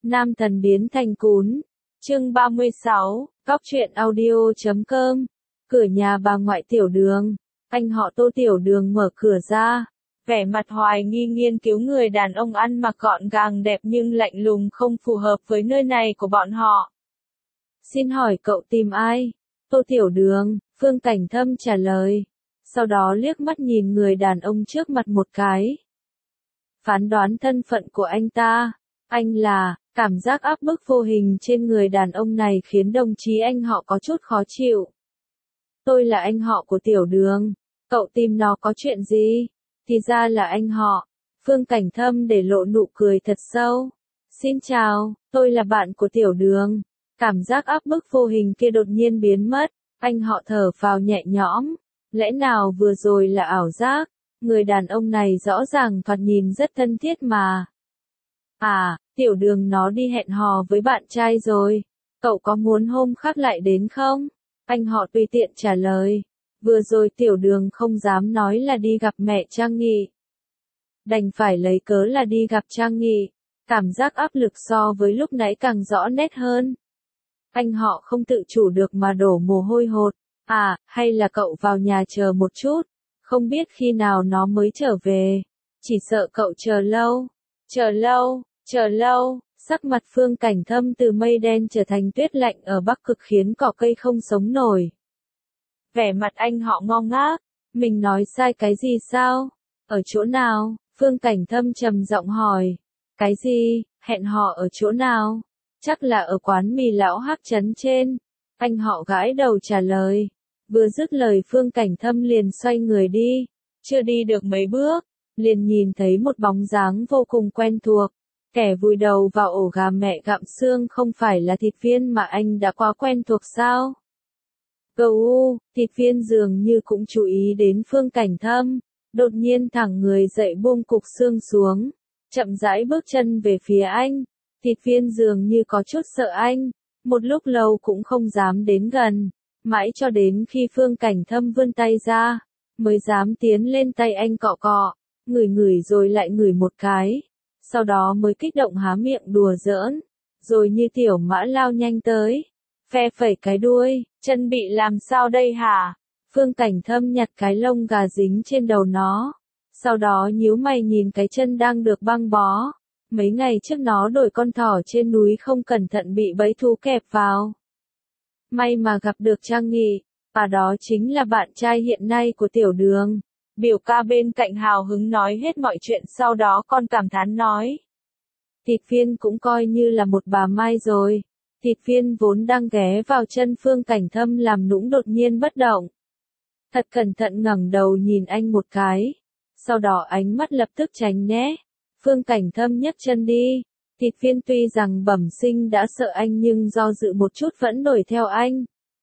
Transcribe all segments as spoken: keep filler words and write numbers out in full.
Nam thần biến thành cún. Chương ba mươi sáu, Góc truyện audio chấm com. Cửa nhà bà ngoại Tiểu Đường. Anh họ Tô Tiểu Đường mở cửa ra. Vẻ mặt hoài nghi nghiên cứu người đàn ông ăn mặc gọn gàng đẹp nhưng lạnh lùng không phù hợp với nơi này của bọn họ. Xin hỏi cậu tìm ai? Tô Tiểu Đường, Phương Cảnh Thâm trả lời. Sau đó liếc mắt nhìn người đàn ông trước mặt một cái. Phán đoán thân phận của anh ta. Anh là, cảm giác áp bức vô hình trên người đàn ông này khiến đồng chí anh họ có chút khó chịu. Tôi là anh họ của Tiểu Đường. Cậu tìm nó có chuyện gì? Thì ra là anh họ. Phương Cảnh Thâm để lộ nụ cười thật sâu. Xin chào, tôi là bạn của Tiểu Đường. Cảm giác áp bức vô hình kia đột nhiên biến mất. Anh họ thở phào nhẹ nhõm. Lẽ nào vừa rồi là ảo giác? Người đàn ông này rõ ràng thoạt nhìn rất thân thiết mà. À, Tiểu Đường nó đi hẹn hò với bạn trai rồi. Cậu có muốn hôm khác lại đến không? Anh họ tùy tiện trả lời. Vừa rồi Tiểu Đường không dám nói là đi gặp mẹ Trang Nghị. Đành phải lấy cớ là đi gặp Trang Nghị. Cảm giác áp lực so với lúc nãy càng rõ nét hơn. Anh họ không tự chủ được mà đổ mồ hôi hột. À, hay là cậu vào nhà chờ một chút. Không biết khi nào nó mới trở về. Chỉ sợ cậu chờ lâu. Chờ lâu, chờ lâu. Sắc mặt Phương Cảnh Thâm từ mây đen trở thành tuyết lạnh ở Bắc Cực khiến cỏ cây không sống nổi. Vẻ mặt anh họ ngơ ngác. Mình nói sai cái gì sao? Ở chỗ nào? Phương Cảnh Thâm trầm giọng hỏi. Cái gì? Hẹn hò ở chỗ nào? Chắc là ở quán mì lão Hắc trấn trên. Anh họ gãi đầu trả lời. Vừa dứt lời Phương Cảnh Thâm liền xoay người đi. Chưa đi được mấy bước, liền nhìn thấy một bóng dáng vô cùng quen thuộc. Kẻ vùi đầu vào ổ gà mẹ gặm xương không phải là Thịt Viên mà anh đã quá quen thuộc sao? Gâu u, Thịt Viên dường như cũng chú ý đến Phương Cảnh Thâm. Đột nhiên thẳng người dậy buông cục xương xuống. Chậm rãi bước chân về phía anh. Thịt Viên dường như có chút sợ anh. Một lúc lâu cũng không dám đến gần. Mãi cho đến khi Phương Cảnh Thâm vươn tay ra. Mới dám tiến lên tay anh cọ cọ. Ngửi ngửi rồi lại ngửi một cái. Sau đó mới kích động há miệng đùa giỡn. Rồi như tiểu mã lao nhanh tới. Phe phẩy cái đuôi. Chân bị làm sao đây hả? Phương Cảnh Thâm nhặt cái lông gà dính trên đầu nó. Sau đó nhíu mày nhìn cái chân đang được băng bó. Mấy ngày trước nó đổi con thỏ trên núi không cẩn thận bị bẫy thú kẹp vào. May mà gặp được Trang Nghị. Và đó chính là bạn trai hiện nay của Tiểu Đường. Biểu ca bên cạnh hào hứng nói hết mọi chuyện, sau đó còn cảm thán nói. Thịt Viên cũng coi như là một bà Mai rồi. Thịt Viên vốn đang ghé vào chân Phương Cảnh Thâm làm nũng đột nhiên bất động. Thật cẩn thận ngẩng đầu nhìn anh một cái. Sau đó ánh mắt lập tức tránh né. Phương Cảnh Thâm nhấc chân đi. Thịt Viên tuy rằng bẩm sinh đã sợ anh nhưng do dự một chút vẫn đuổi theo anh.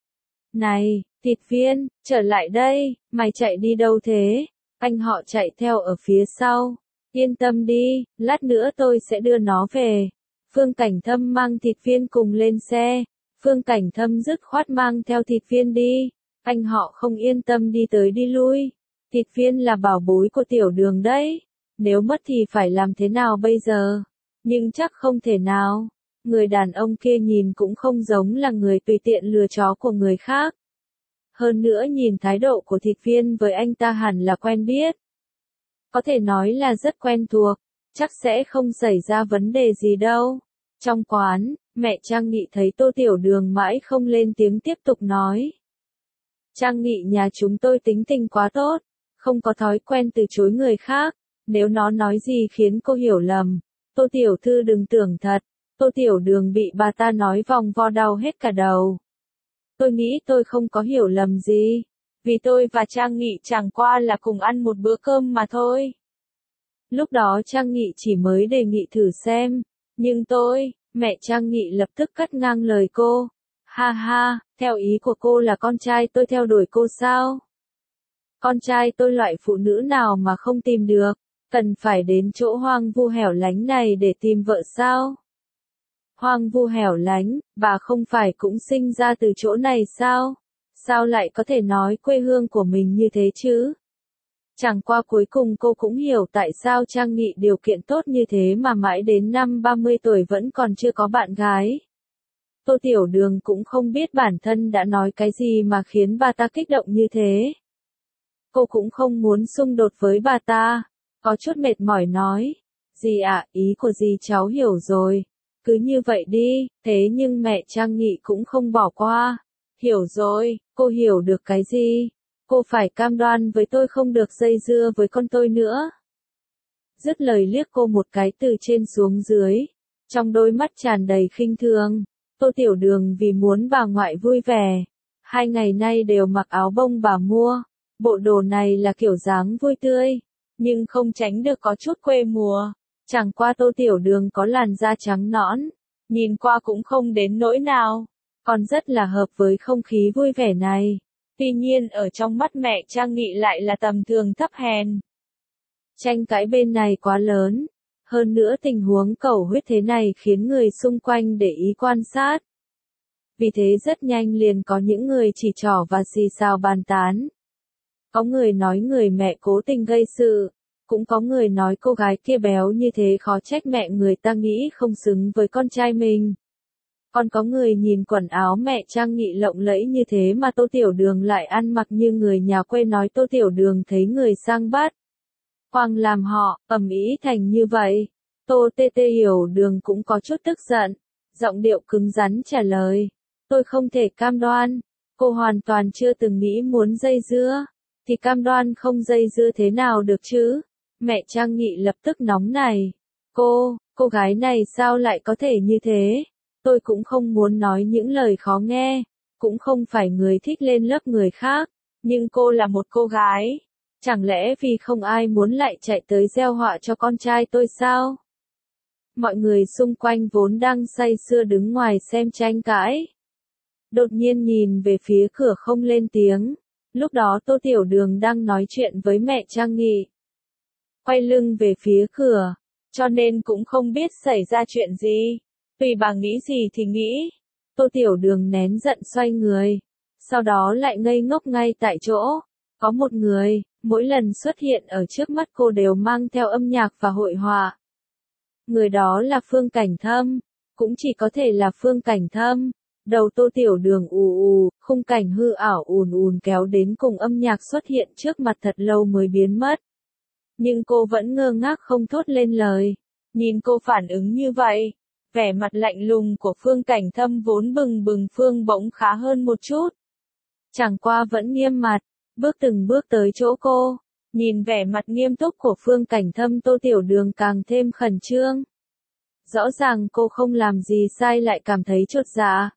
Này, Thịt Viên, trở lại đây, mày chạy đi đâu thế? Anh họ chạy theo ở phía sau. Yên tâm đi, lát nữa tôi sẽ đưa nó về. Phương Cảnh Thâm mang Thịt Viên cùng lên xe. Phương Cảnh Thâm dứt khoát mang theo Thịt Viên đi. Anh họ không yên tâm đi tới đi lui. Thịt Viên là bảo bối của Tiểu Đường đấy. Nếu mất thì phải làm thế nào bây giờ? Nhưng chắc không thể nào. Người đàn ông kia nhìn cũng không giống là người tùy tiện lừa chó của người khác. Hơn nữa nhìn thái độ của Thịt Viên với anh ta hẳn là quen biết. Có thể nói là rất quen thuộc. Chắc sẽ không xảy ra vấn đề gì đâu. Trong quán, mẹ Trang Nghị thấy Tô Tiểu Đường mãi không lên tiếng tiếp tục nói. Trang Nghị nhà chúng tôi tính tình quá tốt. Không có thói quen từ chối người khác. Nếu nó nói gì khiến cô hiểu lầm. Tô Tiểu Thư đừng tưởng thật. Tô Tiểu Đường bị bà ta nói vòng vo đau hết cả đầu. Tôi nghĩ tôi không có hiểu lầm gì. Vì tôi và Trang Nghị chẳng qua là cùng ăn một bữa cơm mà thôi. Lúc đó Trang Nghị chỉ mới đề nghị thử xem. Nhưng tôi, mẹ Trang Nghị lập tức cắt ngang lời cô. Ha ha, theo ý của cô là con trai tôi theo đuổi cô sao? Con trai tôi loại phụ nữ nào mà không tìm được? Cần phải đến chỗ hoang vu hẻo lánh này để tìm vợ sao? Hoang vu hẻo lánh, bà không phải cũng sinh ra từ chỗ này sao? Sao lại có thể nói quê hương của mình như thế chứ? Chẳng qua cuối cùng cô cũng hiểu tại sao Trang Nghị điều kiện tốt như thế mà mãi đến năm ba mươi tuổi vẫn còn chưa có bạn gái. Tô Tiểu Đường cũng không biết bản thân đã nói cái gì mà khiến bà ta kích động như thế. Cô cũng không muốn xung đột với bà ta, có chút mệt mỏi nói. Dì ạ, ý của dì cháu hiểu rồi. Cứ như vậy đi, thế nhưng mẹ Trang Nghị cũng không bỏ qua. Hiểu rồi, cô hiểu được cái gì? Cô phải cam đoan với tôi không được dây dưa với con tôi nữa. Dứt lời liếc cô một cái từ trên xuống dưới, trong đôi mắt tràn đầy khinh thường. Tô Tiểu Đường vì muốn bà ngoại vui vẻ, hai ngày nay đều mặc áo bông bà mua. Bộ đồ này là kiểu dáng vui tươi, nhưng không tránh được có chút quê mùa. Chẳng qua Tô Tiểu Đường có làn da trắng nõn, nhìn qua cũng không đến nỗi nào, còn rất là hợp với không khí vui vẻ này. Tuy nhiên ở trong mắt mẹ Trang Nghị lại là tầm thường thấp hèn. Tranh cãi bên này quá lớn, hơn nữa tình huống cầu huyết thế này khiến người xung quanh để ý quan sát. Vì thế rất nhanh liền có những người chỉ trỏ và xì xào bàn tán. Có người nói người mẹ cố tình gây sự, cũng có người nói cô gái kia béo như thế khó trách mẹ người ta nghĩ không xứng với con trai mình. Còn có người nhìn quần áo mẹ Trang Nghị lộng lẫy như thế mà Tô Tiểu Đường lại ăn mặc như người nhà quê, nói Tô Tiểu Đường thấy người sang bắt. Quang làm họ, ầm ĩ thành như vậy. Tô Tê Tê Hiểu Đường cũng có chút tức giận, giọng điệu cứng rắn trả lời. Tôi không thể cam đoan, cô hoàn toàn chưa từng nghĩ muốn dây dưa, thì cam đoan không dây dưa thế nào được chứ? Mẹ Trang Nghị lập tức nóng này. Cô, cô gái này sao lại có thể như thế? Tôi cũng không muốn nói những lời khó nghe, cũng không phải người thích lên lớp người khác, nhưng cô là một cô gái. Chẳng lẽ vì không ai muốn lại chạy tới gieo họa cho con trai tôi sao? Mọi người xung quanh vốn đang say sưa đứng ngoài xem tranh cãi. Đột nhiên nhìn về phía cửa không lên tiếng. Lúc đó Tô Tiểu Đường đang nói chuyện với mẹ Trang Nghị. Quay lưng về phía cửa, cho nên cũng không biết xảy ra chuyện gì. Tùy bà nghĩ gì thì nghĩ. Tô Tiểu Đường nén giận xoay người. Sau đó lại ngây ngốc ngay tại chỗ. Có một người, mỗi lần xuất hiện ở trước mắt cô đều mang theo âm nhạc và hội họa. Người đó là Phương Cảnh Thâm. Cũng chỉ có thể là Phương Cảnh Thâm. Đầu Tô Tiểu Đường ù ù, khung cảnh hư ảo ùn ùn kéo đến cùng âm nhạc xuất hiện trước mặt thật lâu mới biến mất. Nhưng cô vẫn ngơ ngác không thốt lên lời. Nhìn cô phản ứng như vậy, vẻ mặt lạnh lùng của Phương Cảnh Thâm vốn bừng bừng Phương bỗng khá hơn một chút. Chẳng qua vẫn nghiêm mặt, bước từng bước tới chỗ cô. Nhìn vẻ mặt nghiêm túc của Phương Cảnh Thâm, Tô Tiểu Đường càng thêm khẩn trương. Rõ ràng cô không làm gì sai lại cảm thấy chột dạ.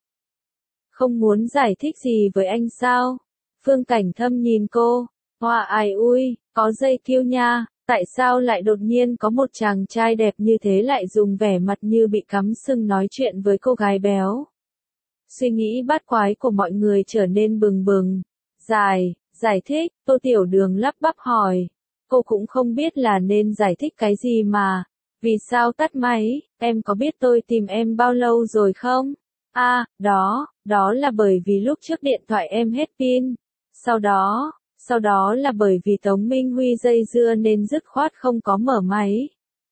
Không muốn giải thích gì với anh sao? Phương Cảnh Thâm nhìn cô. Hoa ai ui, có dây kiêu nha, tại sao lại đột nhiên có một chàng trai đẹp như thế lại dùng vẻ mặt như bị cắm sừng nói chuyện với cô gái béo? Suy nghĩ bát quái của mọi người trở nên bừng bừng. Giải, giải thích, Tô Tiểu Đường lắp bắp hỏi. Cô cũng không biết là nên giải thích cái gì mà. Vì sao tắt máy, em có biết tôi tìm em bao lâu rồi không? À, đó, đó là bởi vì lúc trước điện thoại em hết pin. Sau đó, sau đó là bởi vì Tống Minh Huy dây dưa nên dứt khoát không có mở máy.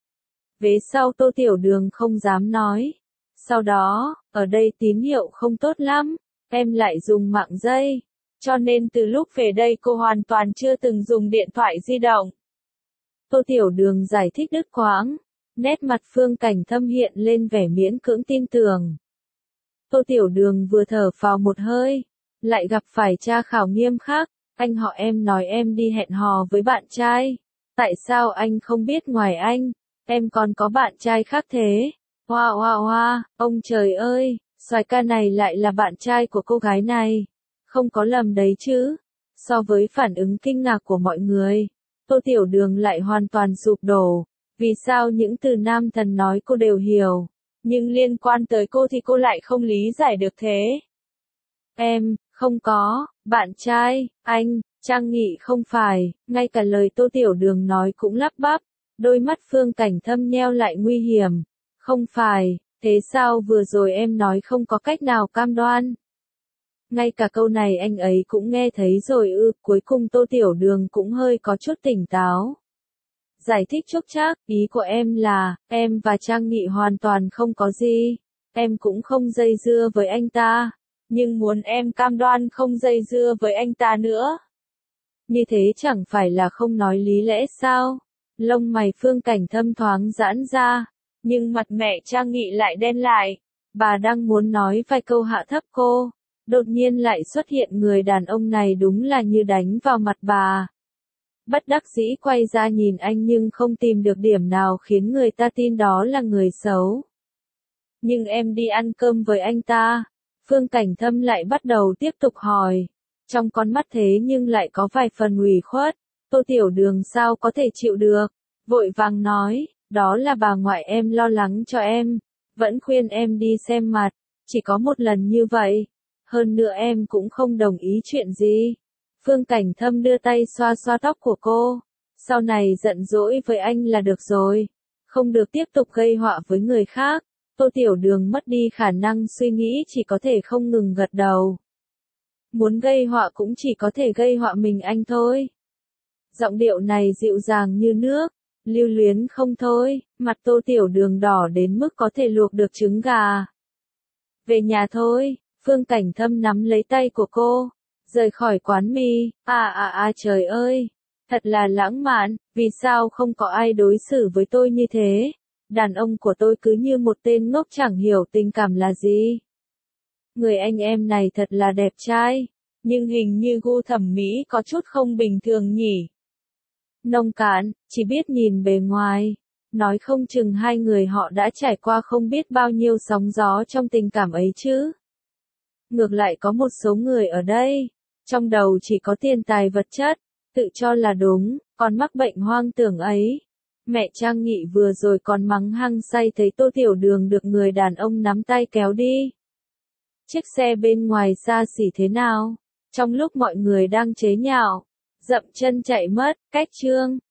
Vế sau Tô Tiểu Đường không dám nói. Sau đó, ở đây tín hiệu không tốt lắm, em lại dùng mạng dây. Cho nên từ lúc về đây cô hoàn toàn chưa từng dùng điện thoại di động. Tô Tiểu Đường giải thích đứt quãng, nét mặt Phương Cảnh Thâm hiện lên vẻ miễn cưỡng tin tưởng. Tô Tiểu Đường vừa thở phào một hơi, lại gặp phải tra khảo nghiêm khắc. Anh họ em nói em đi hẹn hò với bạn trai. Tại sao anh không biết ngoài anh, em còn có bạn trai khác thế? Hoa hoa hoa, ông trời ơi, Soái ca này lại là bạn trai của cô gái này. Không có lầm đấy chứ. So với phản ứng kinh ngạc của mọi người, Tô Tiểu Đường lại hoàn toàn sụp đổ. Vì sao những từ nam thần nói cô đều hiểu, nhưng liên quan tới cô thì cô lại không lý giải được thế? Em, không có, bạn trai, anh, Trang Nghị không phải, ngay cả lời Tô Tiểu Đường nói cũng lắp bắp, đôi mắt Phương Cảnh Thâm nheo lại nguy hiểm. Không phải, thế sao vừa rồi em nói không có cách nào cam đoan? Ngay cả câu này anh ấy cũng nghe thấy rồi ư, cuối cùng Tô Tiểu Đường cũng hơi có chút tỉnh táo. Giải thích chốc chác, ý của em là, em và Trang Nghị hoàn toàn không có gì. Em cũng không dây dưa với anh ta. Nhưng muốn em cam đoan không dây dưa với anh ta nữa. Như thế chẳng phải là không nói lý lẽ sao? Lông mày Phương Cảnh Thâm thoáng giãn ra. Nhưng mặt mẹ Trang Nghị lại đen lại. Bà đang muốn nói vài câu hạ thấp cô. Đột nhiên lại xuất hiện người đàn ông này đúng là như đánh vào mặt bà. Bất đắc dĩ quay ra nhìn anh nhưng không tìm được điểm nào khiến người ta tin đó là người xấu. Nhưng em đi ăn cơm với anh ta. Phương Cảnh Thâm lại bắt đầu tiếp tục hỏi. Trong con mắt thế nhưng lại có vài phần ủy khuất. Tô Tiểu Đường sao có thể chịu được. Vội vàng nói, đó là bà ngoại em lo lắng cho em. Vẫn khuyên em đi xem mặt. Chỉ có một lần như vậy. Hơn nữa em cũng không đồng ý chuyện gì. Phương Cảnh Thâm đưa tay xoa xoa tóc của cô. Sau này giận dỗi với anh là được rồi. Không được tiếp tục gây họa với người khác. Tô Tiểu Đường mất đi khả năng suy nghĩ chỉ có thể không ngừng gật đầu. Muốn gây họa cũng chỉ có thể gây họa mình anh thôi. Giọng điệu này dịu dàng như nước, lưu luyến không thôi, mặt Tô Tiểu Đường đỏ đến mức có thể luộc được trứng gà. Về nhà thôi, Phương Cảnh Thâm nắm lấy tay của cô, rời khỏi quán mì, à à à trời ơi, thật là lãng mạn, vì sao không có ai đối xử với tôi như thế? Đàn ông của tôi cứ như một tên ngốc chẳng hiểu tình cảm là gì. Người anh em này thật là đẹp trai, nhưng hình như gu thẩm mỹ có chút không bình thường nhỉ. Nông cạn, chỉ biết nhìn bề ngoài. Nói không chừng hai người họ đã trải qua không biết bao nhiêu sóng gió trong tình cảm ấy chứ. Ngược lại có một số người ở đây, trong đầu chỉ có tiền tài vật chất, tự cho là đúng, còn mắc bệnh hoang tưởng ấy. Mẹ Trang Nghị vừa rồi còn mắng hăng say thấy Tô Tiểu Đường được người đàn ông nắm tay kéo đi. Chiếc xe bên ngoài xa xỉ thế nào? Trong lúc mọi người đang chế nhạo, dậm chân chạy mất, cách chương.